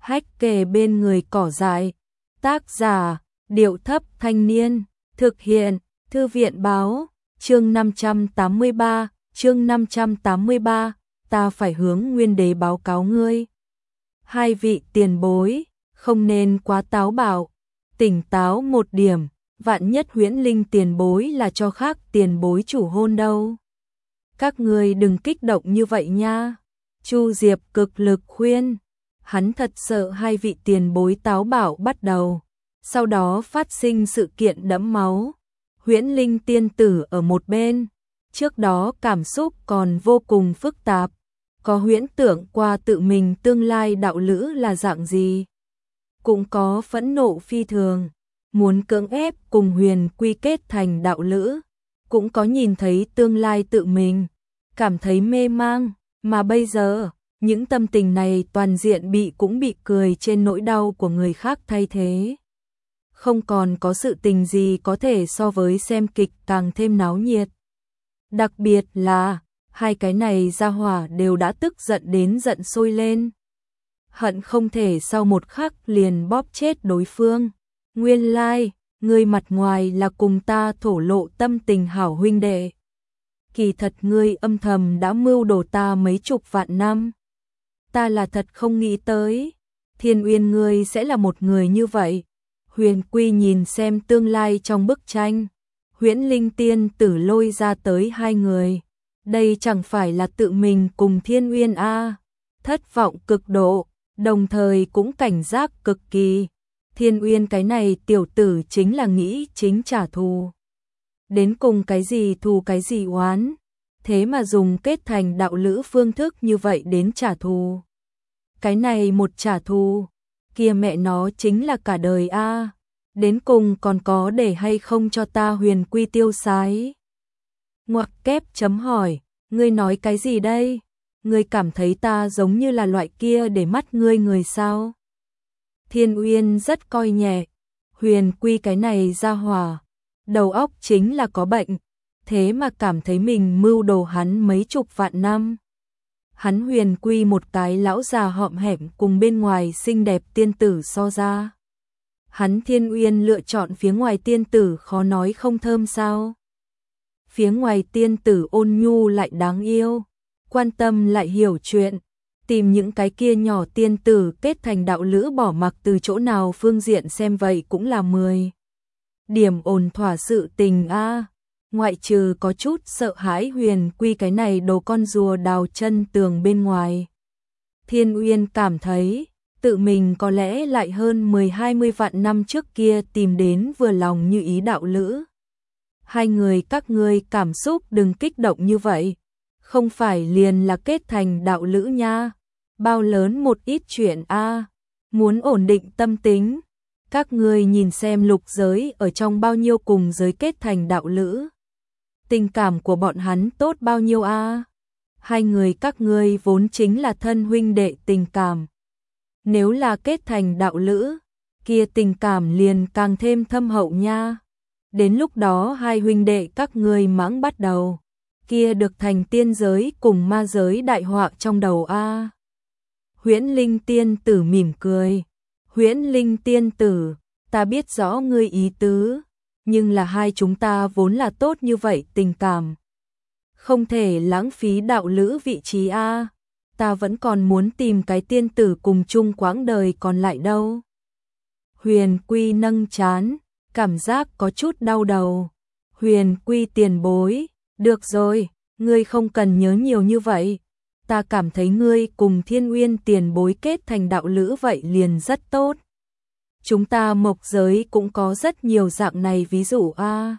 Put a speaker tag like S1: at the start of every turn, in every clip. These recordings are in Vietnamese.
S1: Hách kề bên người cỏ dại. Tác giả, Điệu Thấp Thanh Niên. Thực hiện, Thư viện Báo. Chương 583, ta phải hướng Nguyên Đế báo cáo ngươi. Hai vị tiền bối, không nên quá táo bạo, tỉnh táo một điểm, vạn nhất Huyễn Linh tiền bối là cho khác tiền bối chủ hôn đâu. Các ngươi đừng kích động như vậy nha. Chu Diệp cực lực khuyên, hắn thật sợ hai vị tiền bối táo bạo bắt đầu, sau đó phát sinh sự kiện đẫm máu. Huyễn Linh tiên tử ở một bên, trước đó cảm xúc còn vô cùng phức tạp, có huyễn tưởng qua tự mình tương lai đạo lữ là dạng gì, cũng có phẫn nộ phi thường, muốn cưỡng ép cùng Huyền Quy kết thành đạo lữ, cũng có nhìn thấy tương lai tự mình, cảm thấy mê mang, mà bây giờ, những tâm tình này toàn diện cũng bị cười trên nỗi đau của người khác thay thế. Không còn có sự tình gì có thể so với xem kịch càng thêm náo nhiệt. Đặc biệt là, hai cái này ra hỏa đều đã tức giận đến giận sôi lên. Hận không thể sau một khắc liền bóp chết đối phương. Nguyên lai, ngươi mặt ngoài là cùng ta thổ lộ tâm tình hảo huynh đệ. Kỳ thật ngươi âm thầm đã mưu đồ ta mấy chục vạn năm. Ta là thật không nghĩ tới, Thiên Uyên ngươi sẽ là một người như vậy. Huyền Quy nhìn xem tương lai trong bức tranh, Huyễn Linh tiên tử lôi ra tới hai người, đây chẳng phải là tự mình cùng Thiên Uyên a? Thất vọng cực độ, đồng thời cũng cảnh giác cực kỳ. Thiên Uyên cái này tiểu tử chính là nghĩ chính trả thù. Đến cùng cái gì thù cái gì oán, thế mà dùng kết thành đạo lữ phương thức như vậy đến trả thù. Cái này một trả thù, kia mẹ nó chính là cả đời a. Đến cùng còn có để hay không cho ta Huyền Quy tiêu sái. Ngoặc kép chấm hỏi, ngươi nói cái gì đây? Ngươi cảm thấy ta giống như là loại kia để mắt ngươi người sao? Thiên Uyên rất coi nhẹ, Huyền Quy cái này ra hỏa, đầu óc chính là có bệnh, thế mà cảm thấy mình mưu đồ hắn mấy chục vạn năm. Hắn Huyền Quy một cái lão già hõm hẻm cùng bên ngoài xinh đẹp tiên tử so ra. Hắn Thiên Uyên lựa chọn phía ngoài tiên tử khó nói không thơm sao. Phía ngoài tiên tử ôn nhu lại đáng yêu, quan tâm lại hiểu chuyện, tìm những cái kia nhỏ tiên tử kết thành đạo lữ bỏ mặc từ chỗ nào phương diện xem vậy cũng là 10 điểm ổn thỏa sự tình a. Ngoại trừ có chút sợ hãi Huyền Quy cái này đồ con rùa đào chân tường bên ngoài. Thiên Uyên cảm thấy tự mình có lẽ lại hơn 10-20 vạn năm trước kia tìm đến vừa lòng như ý đạo lữ. Hai người các ngươi cảm xúc đừng kích động như vậy, không phải liền là kết thành đạo lữ nha, bao lớn một ít chuyện a. Muốn ổn định tâm tính, các ngươi nhìn xem lục giới ở trong bao nhiêu cùng giới kết thành đạo lữ. Tình cảm của bọn hắn tốt bao nhiêu a. Hai người các ngươi vốn chính là thân huynh đệ tình cảm. Nếu là kết thành đạo lữ, kia tình cảm liền càng thêm thâm hậu nha. Đến lúc đó hai huynh đệ các ngươi mãng bắt đầu, kia được thành tiên giới cùng ma giới đại họa trong đầu a. Huyễn Linh tiên tử mỉm cười, Huyễn Linh tiên tử, ta biết rõ ngươi ý tứ, nhưng là hai chúng ta vốn là tốt như vậy tình cảm, không thể lãng phí đạo lữ vị trí a. Ta vẫn còn muốn tìm cái tiên tử cùng chung quãng đời còn lại đâu. Huyền Quy nâng trán, cảm giác có chút đau đầu. Huyền Quy tiền bối, được rồi, ngươi không cần nhớ nhiều như vậy. Ta cảm thấy ngươi cùng Thiên Uyên tiền bối kết thành đạo lữ vậy liền rất tốt. Chúng ta mộc giới cũng có rất nhiều dạng này ví dụ a.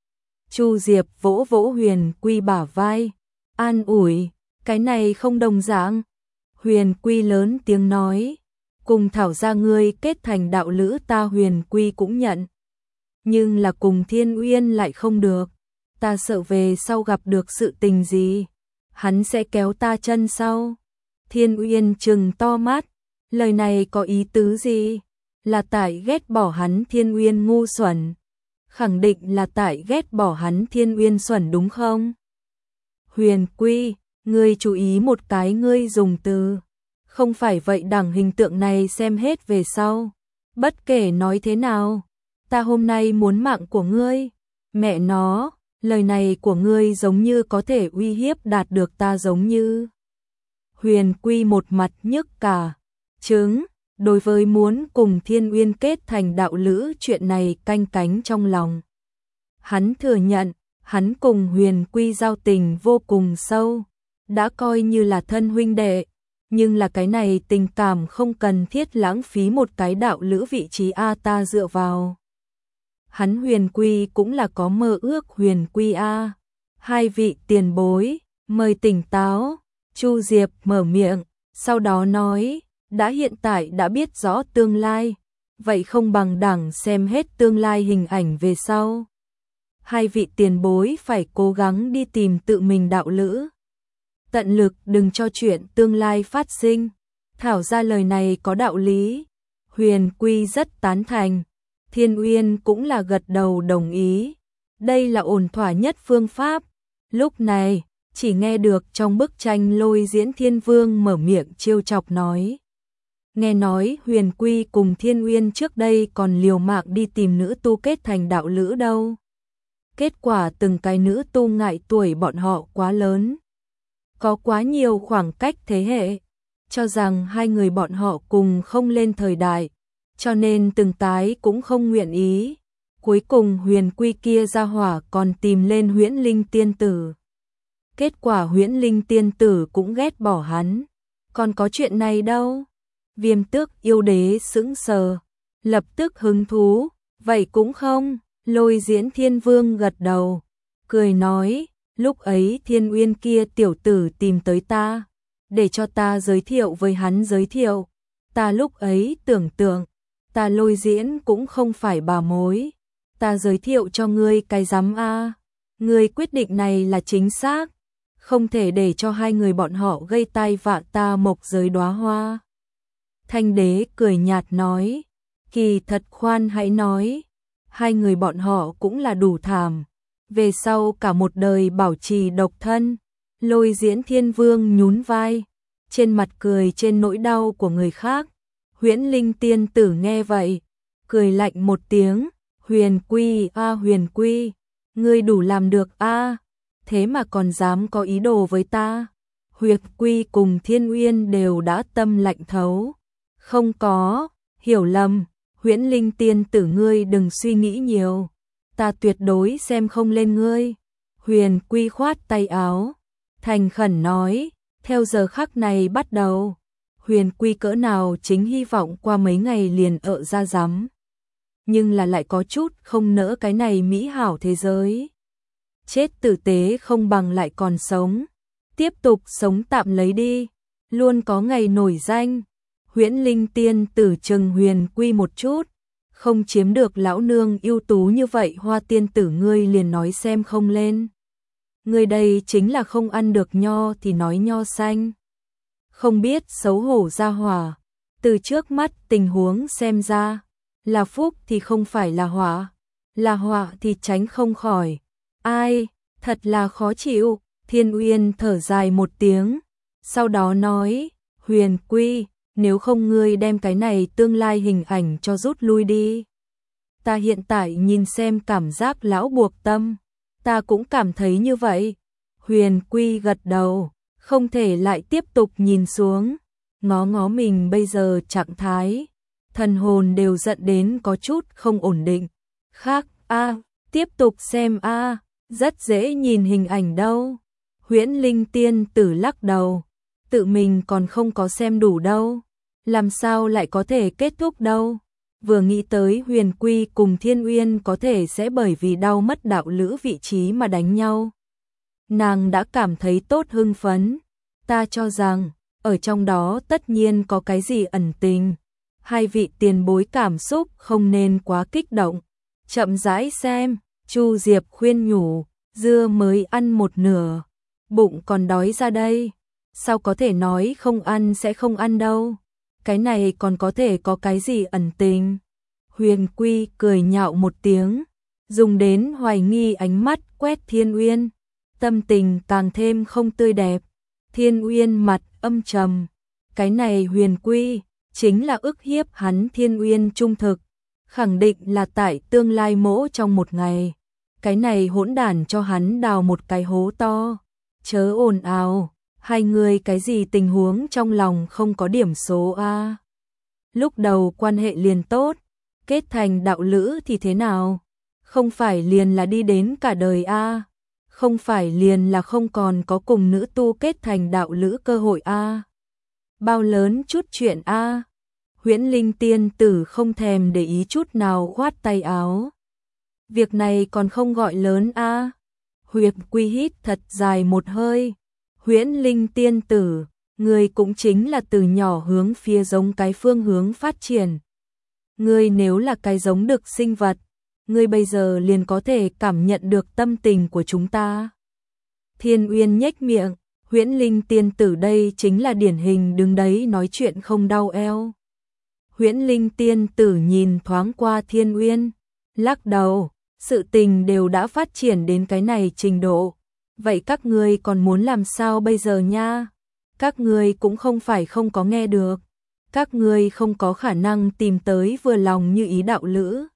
S1: Chu Diệp vỗ vỗ Huyền Quy bả vai, an ủi. Cái này không đồng dạng. Huyền Quy lớn tiếng nói, cùng Thảo gia ngươi kết thành đạo lữ ta Huyền Quy cũng nhận. Nhưng là cùng Thiên Uyên lại không được. Ta sợ về sau gặp được sự tình gì, hắn sẽ kéo ta chân sau. Thiên Uyên trừng to mắt, lời này có ý tứ gì? Là tại ghét bỏ hắn Thiên Uyên ngu xuẩn. Khẳng định là tại ghét bỏ hắn Thiên Uyên xuẩn đúng không? Huyền Quy, ngươi chú ý một cái ngươi dùng từ. Không phải vậy đẳng hình tượng này xem hết về sau. Bất kể nói thế nào, ta hôm nay muốn mạng của ngươi. Mẹ nó, lời này của ngươi giống như có thể uy hiếp đạt được ta giống như. Huyền Quy một mặt nhức cả trứng, đối với muốn cùng Thiên Uyên kết thành đạo lữ chuyện này canh cánh trong lòng. Hắn thừa nhận, hắn cùng Huyền Quy giao tình vô cùng sâu, đã coi như là thân huynh đệ, nhưng là cái này tình cảm không cần thiết lãng phí một cái đạo lữ vị trí a ta dựa vào. Hắn Huyền Quy cũng là có mơ ước Huyền Quy a. Hai vị tiền bối, mời tỉnh táo. Chu Diệp mở miệng, sau đó nói, đã hiện tại đã biết rõ tương lai, vậy không bằng đẳng xem hết tương lai hình ảnh về sau. Hai vị tiền bối phải cố gắng đi tìm tự mình đạo lữ. Tận lực đừng cho chuyện tương lai phát sinh. Thảo ra lời này có đạo lý. Huyền Quy rất tán thành. Thiên Uyên cũng là gật đầu đồng ý. Đây là ổn thỏa nhất phương pháp. Lúc này, chỉ nghe được trong bức tranh Lôi Diễn Thiên Vương mở miệng trêu chọc nói. Nghe nói Huyền Quy cùng Thiên Uyên trước đây còn liều mạng đi tìm nữ tu kết thành đạo lữ đâu. Kết quả từng cái nữ tu ngại tuổi bọn họ quá lớn. Có quá nhiều khoảng cách thế hệ, cho rằng hai người bọn họ cùng không lên thời đại, cho nên từng tái cũng không nguyện ý. Cuối cùng Huyền Quy kia ra hỏa còn tìm lên Huyễn Linh Tiên Tử. Kết quả Huyễn Linh Tiên Tử cũng ghét bỏ hắn. Còn có chuyện này đâu? Viêm Tước yêu đế sững sờ, lập tức hứng thú, vậy cũng không. Lôi Diễn Thiên Vương gật đầu, cười nói, lúc ấy Thiên Uyên kia tiểu tử tìm tới ta, để cho ta giới thiệu với hắn giới thiệu. Ta lúc ấy tưởng tượng, ta Lôi Diễn cũng không phải bà mối. Ta giới thiệu cho ngươi cái rắm a. Ngươi quyết định này là chính xác, không thể để cho hai người bọn họ gây tai vạ ta mộc giới đóa hoa. Thanh đế cười nhạt nói, kỳ thật khoan hãy nói, hai người bọn họ cũng là đủ thảm, về sau cả một đời bảo trì độc thân. Lôi Diễn Thiên Vương nhún vai, trên mặt cười trên nỗi đau của người khác. Huyễn Linh Tiên Tử nghe vậy, cười lạnh một tiếng, Huyền Quy a Huyền Quy, ngươi đủ làm được a, thế mà còn dám có ý đồ với ta. Huyền Quy cùng Thiên Uyên đều đã tâm lạnh thấu. Không có, hiểu lầm, Huyễn Linh Tiên Tử ngươi đừng suy nghĩ nhiều, ta tuyệt đối xem không lên ngươi. Huyền Quy khoát tay áo, thành khẩn nói, theo giờ khắc này bắt đầu, Huyền Quy cỡ nào chính hy vọng qua mấy ngày liền ở ra rắm, nhưng là lại có chút không nỡ cái này mỹ hảo thế giới. Chết tử tế không bằng lại còn sống, tiếp tục sống tạm lấy đi, luôn có ngày nổi danh. Huyễn Linh Tiên Tử chừng Huyền Quy một chút, không chiếm được lão nương ưu tú như vậy Hoa Tiên Tử ngươi liền nói xem không lên. Ngươi đây chính là không ăn được nho thì nói nho xanh. Không biết xấu hổ ra hỏa, từ trước mắt tình huống xem ra, là phúc thì không phải là họa thì tránh không khỏi. Ai, thật là khó chịu. Thiên Uyên thở dài một tiếng, sau đó nói, Huyền Quy, nếu không ngươi đem cái này tương lai hình ảnh cho rút lui đi. Ta hiện tại nhìn xem cảm giác lão buộc tâm, ta cũng cảm thấy như vậy. Huyền Quy gật đầu, không thể lại tiếp tục nhìn xuống, ngó ngó mình bây giờ trạng thái, thần hồn đều giận đến có chút không ổn định. Khác a, tiếp tục xem a, rất dễ nhìn hình ảnh đâu. Huyễn Linh Tiên Tử lắc đầu, tự mình còn không có xem đủ đâu, làm sao lại có thể kết thúc đâu. Vừa nghĩ tới Huyền Quy cùng Thiên Uyên có thể sẽ bởi vì đau mất đạo lữ vị trí mà đánh nhau, nàng đã cảm thấy tốt hưng phấn. Ta cho rằng, ở trong đó tất nhiên có cái gì ẩn tình. Hai vị tiền bối cảm xúc không nên quá kích động, chậm rãi xem. Chu Diệp khuyên nhủ, dưa mới ăn một nửa, bụng còn đói ra đây, sao có thể nói không ăn sẽ không ăn đâu. Cái này còn có thể có cái gì ẩn tình. Huyền Quy cười nhạo một tiếng, dùng đến hoài nghi ánh mắt quét Thiên Uyên, tâm tình càng thêm không tươi đẹp. Thiên Uyên mặt âm trầm, cái này Huyền Quy chính là ức hiếp hắn Thiên Uyên trung thực, khẳng định là tại tương lai mỗ trong một ngày, cái này hỗn đản cho hắn đào một cái hố to. Chớ ồn ào, hai người cái gì tình huống trong lòng không có điểm số a? Lúc đầu quan hệ liền tốt, kết thành đạo lữ thì thế nào? Không phải liền là đi đến cả đời a? Không phải liền là không còn có cùng nữ tu kết thành đạo lữ cơ hội a? Bao lớn chút chuyện a? Huyễn Linh tiên tử không thèm để ý chút nào khoát tay áo. Việc này còn không gọi lớn a? Huyệt Quy hít thật dài một hơi. Huyễn Linh tiên tử, người cũng chính là từ nhỏ hướng phía giống cái phương hướng phát triển. Ngươi nếu là cái giống được sinh vật, ngươi bây giờ liền có thể cảm nhận được tâm tình của chúng ta. Thiên Uyên nhếch miệng, Huyễn Linh tiên tử đây chính là điển hình đứng đấy nói chuyện không đau eo. Huyễn Linh tiên tử nhìn thoáng qua Thiên Uyên, lắc đầu, sự tình đều đã phát triển đến cái này trình độ. Vậy các ngươi còn muốn làm sao bây giờ nha? Các ngươi cũng không phải không có nghe được. Các ngươi không có khả năng tìm tới vừa lòng như ý đạo lữ.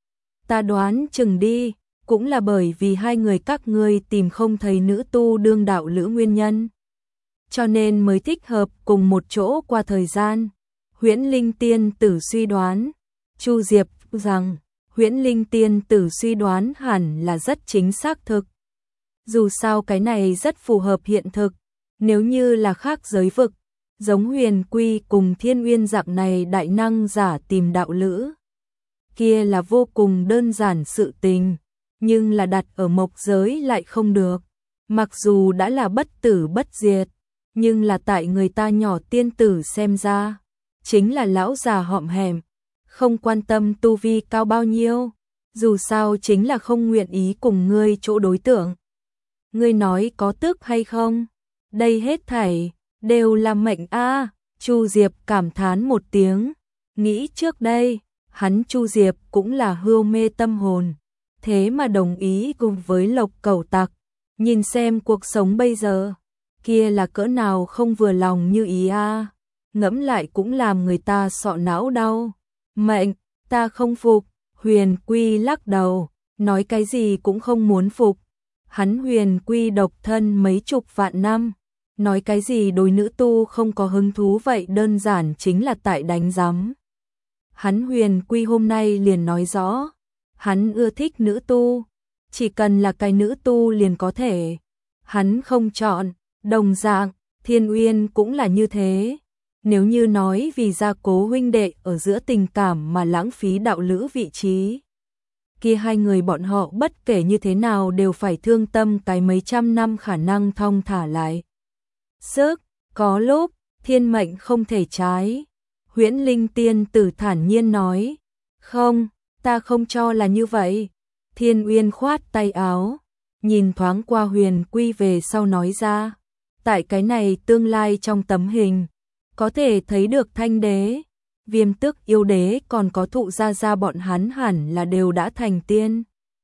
S1: Ta đoán chừng đi, cũng là bởi vì hai người các ngươi tìm không thấy nữ tu đương đạo lữ nguyên nhân. Cho nên mới thích hợp cùng một chỗ qua thời gian. Huyễn Linh tiên tử suy đoán. Chu Diệp rằng, Huyễn Linh tiên tử suy đoán hẳn là rất chính xác thực. Dù sao cái này rất phù hợp hiện thực, nếu như là khác giới vực, giống Huyền Quy cùng Thiên Uyên dạng này đại năng giả tìm đạo lữ, kia là vô cùng đơn giản sự tình, nhưng là đặt ở mộc giới lại không được. Mặc dù đã là bất tử bất diệt, nhưng là tại người ta nhỏ tiên tử xem ra, chính là lão già hõm hẻm, không quan tâm tu vi cao bao nhiêu, dù sao chính là không nguyện ý cùng ngươi chỗ đối tượng. Ngươi nói có tức hay không? Đây hết thảy đều là mệnh a. Chu Diệp cảm thán một tiếng, nghĩ trước đây, hắn Chu Diệp cũng là hưu mê tâm hồn, thế mà đồng ý cùng với Lộc Cẩu Tặc, nhìn xem cuộc sống bây giờ, kia là cỡ nào không vừa lòng như ý a. Ngẫm lại cũng làm người ta sọ não đau. Mệnh, ta không phục. Huyền Quy lắc đầu, nói cái gì cũng không muốn phục. Hắn Huyền Quy độc thân mấy chục vạn năm, nói cái gì đối nữ tu không có hứng thú vậy đơn giản chính là tại đánh giám. Hắn Huyền Quy hôm nay liền nói rõ, hắn ưa thích nữ tu, chỉ cần là cái nữ tu liền có thể. Hắn không chọn, đồng dạng, Thiên Uyên cũng là như thế. Nếu như nói vì gia cố huynh đệ ở giữa tình cảm mà lãng phí đạo lữ vị trí, kia hai người bọn họ bất kể như thế nào đều phải thương tâm cái mấy trăm năm khả năng thong thả lại. Sức, có lúc, thiên mệnh không thể trái. Huyễn Linh tiên tử thản nhiên nói, không, ta không cho là như vậy. Thiên Uyên khoát tay áo, nhìn thoáng qua Huyền Quy về sau nói ra, tại cái này tương lai trong tấm hình, có thể thấy được Thanh đế, Viêm Tước yêu đế còn có Thụ Gia Gia bọn hắn hẳn là đều đã thành tiên.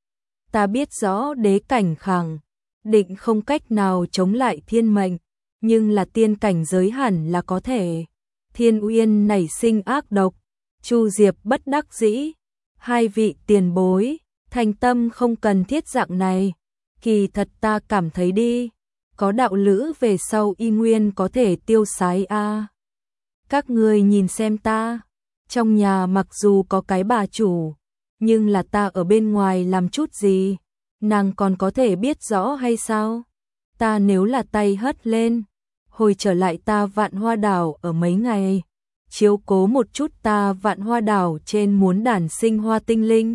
S1: Ta biết rõ đế cảnh khẳng định không cách nào chống lại thiên mệnh, nhưng là tiên cảnh giới hẳn là có thể. Thiên Uyên nảy sinh ác độc, Chu Diệp bất đắc dĩ, hai vị tiền bối, thành tâm không cần thiết dạng này, kỳ thật ta cảm thấy đi, có đạo lữ về sau y nguyên có thể tiêu sái a. Các ngươi nhìn xem ta, trong nhà mặc dù có cái bà chủ, nhưng là ta ở bên ngoài làm chút gì, nàng còn có thể biết rõ hay sao? Ta nếu là tay hất lên, hồi trở lại ta Vạn Hoa Đảo ở mấy ngày, chiếu cố một chút ta Vạn Hoa Đảo trên muốn đản sinh hoa tinh linh.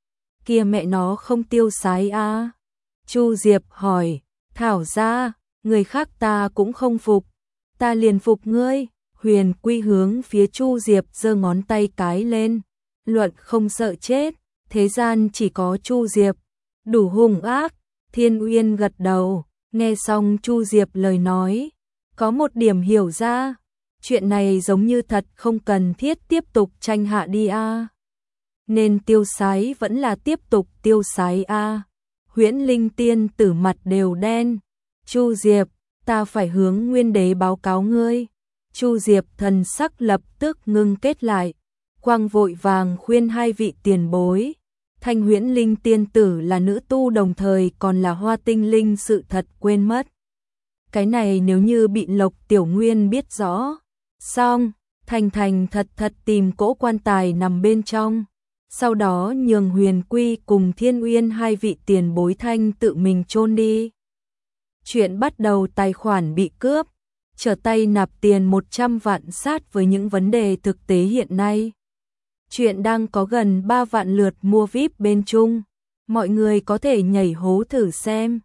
S1: Kia mẹ nó không tiêu sái a. Chu Diệp hỏi, thảo ra, người khác ta cũng không phục, ta liền phục ngươi. Huyền Quy hướng phía Chu Diệp giơ ngón tay cái lên, luận không sợ chết, thế gian chỉ có Chu Diệp, đủ hung ác. Thiên Uyên gật đầu, nghe xong Chu Diệp lời nói, có một điểm hiểu ra, chuyện này giống như thật không cần thiết tiếp tục tranh hạ đi a. Nên tiêu sái vẫn là tiếp tục tiêu sái a. Huyễn Linh tiên tử mặt đều đen, Chu Diệp, ta phải hướng Nguyên đế báo cáo ngươi. Chu Diệp thần sắc lập tức ngưng kết lại, quang vội vàng khuyên hai vị tiền bối. Thanh Huyễn Linh tiên tử là nữ tu đồng thời còn là Hoa Tinh Linh, sự thật quên mất. Cái này nếu như bị Lộc Tiểu Nguyên biết rõ, xong, thành thành thật thật tìm cỗ quan tài nằm bên trong. Sau đó nhường Huyền Quy cùng Thiên Uyên hai vị tiền bối thanh tự mình chôn đi. Chuyện bắt đầu tài khoản bị cướp, trở tay nạp tiền 100 vạn sát với những vấn đề thực tế hiện nay. Chuyện đang có gần 3 vạn lượt mua VIP bên Trung, mọi người có thể nhảy hố thử xem.